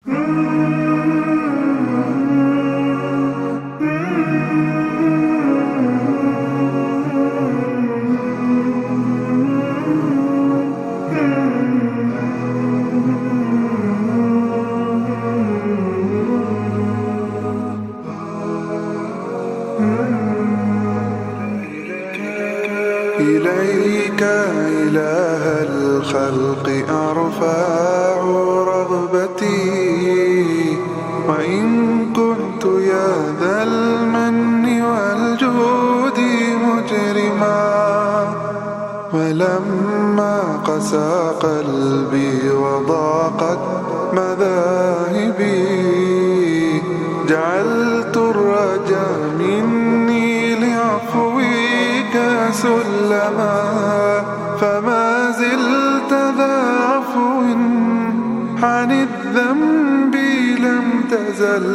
إليك إله الخلق أرفع رغبتي، وإن كنت يا ذا المن والجود مجرما، ولما قسى قلبي وضاقت مذاهبي، جعلت الرجاء مني لعفوك سلما، فما زلت ذا عفو عن الذنب لم تزل،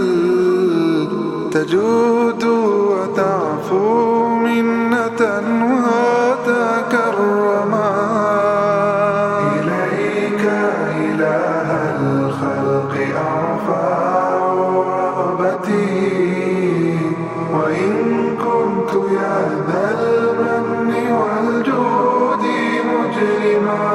تجود وتعفو منة وتكرما. إليك إله الخلق أرفع رغبتي، وإن كنت يا ذا المن والجود مجرما،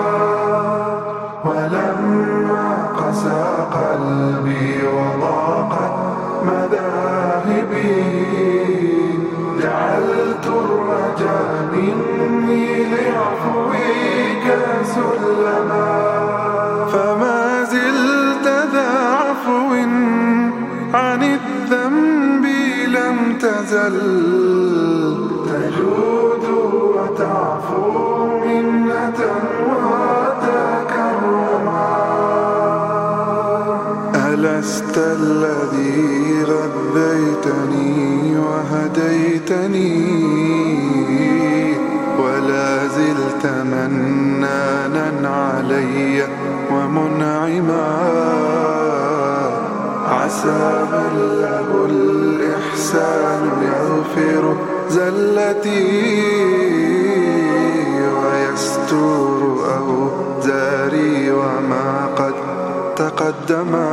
ولما قسى قلبي وضاقت مذاهبي، جعلت الرجاء مني لعفوك سلما، فما زلت ذا عفو عن الذنب لم تزل، تجود وتعفو منة وتكرما. ألست الذي غذيتني وهديتني، ولا زلت منانا علي ومنعما، عسى من له الإحسان يغفر زلتي، ويستور أوزاري وما قد تقدما،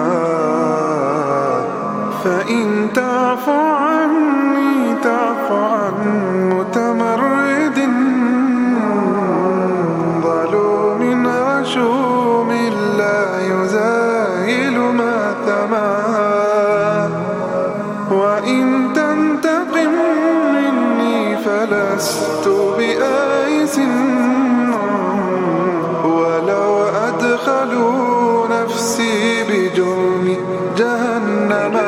فإن تعفو عني تعفو عن متمرد، ظلوم غشوم لا يزايل ماثما، وإن تنتقم مني فلست بآيس، ولو أدخلوا نفسي بجرم جهنما.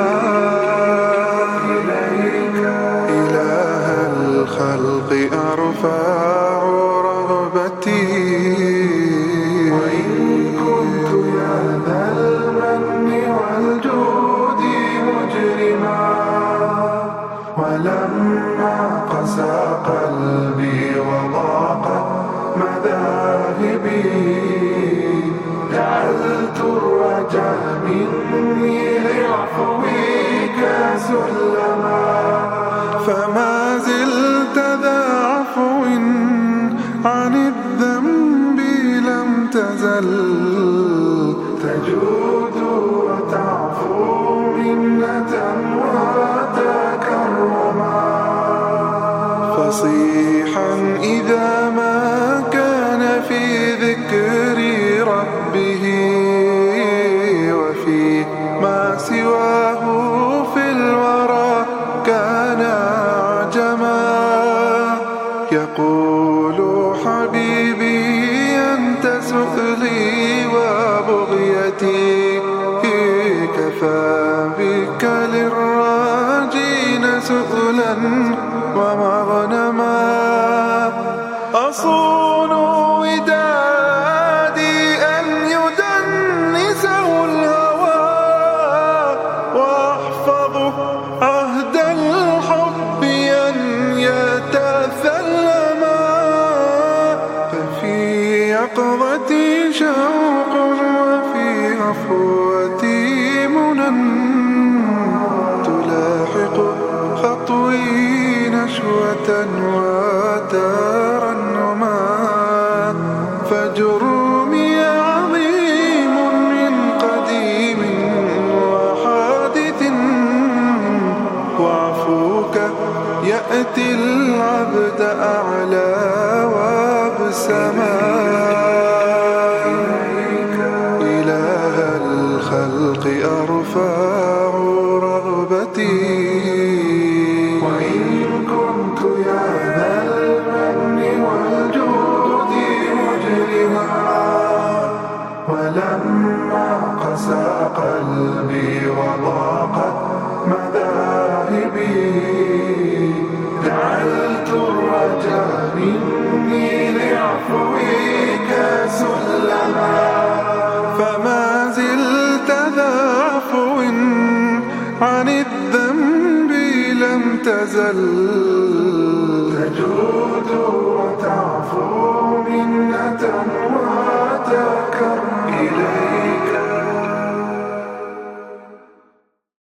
إليك إله الخلق أرفع رغبتي، وإن كنت يا ذا المن والجود مجرما، ولما قسى قلبي وضاقت مذاهبي، جعلت الرجاء مني لعفوك سلما، فما زلت ذا عفو عن الذنب لم تزل، تجود وتعفو منة وتكرما. فصيحا إذا ما كان في ذكر ربه، وفي ما سواه في الورى كان عجما، يقول حبيبي أنت سؤلي وبغيتي، كفى بك للراجين سؤلا ومغنما، أصون ودادي أن يدنسه الهوى، وأحفظ عهد الحب أن يتثلما، ففي يقظتي شوق وفي غفوتي منى، تلاحق خطوي نشوة وترنما، فجرمي عظيم من قديم لما قسى قلبي وضاقت مذاهبي جعلت الرجاء مني لعفوك سلما فما زلت ذا عفو عن الذنب لم تزل تجود وتعفو منة وتكرم إليك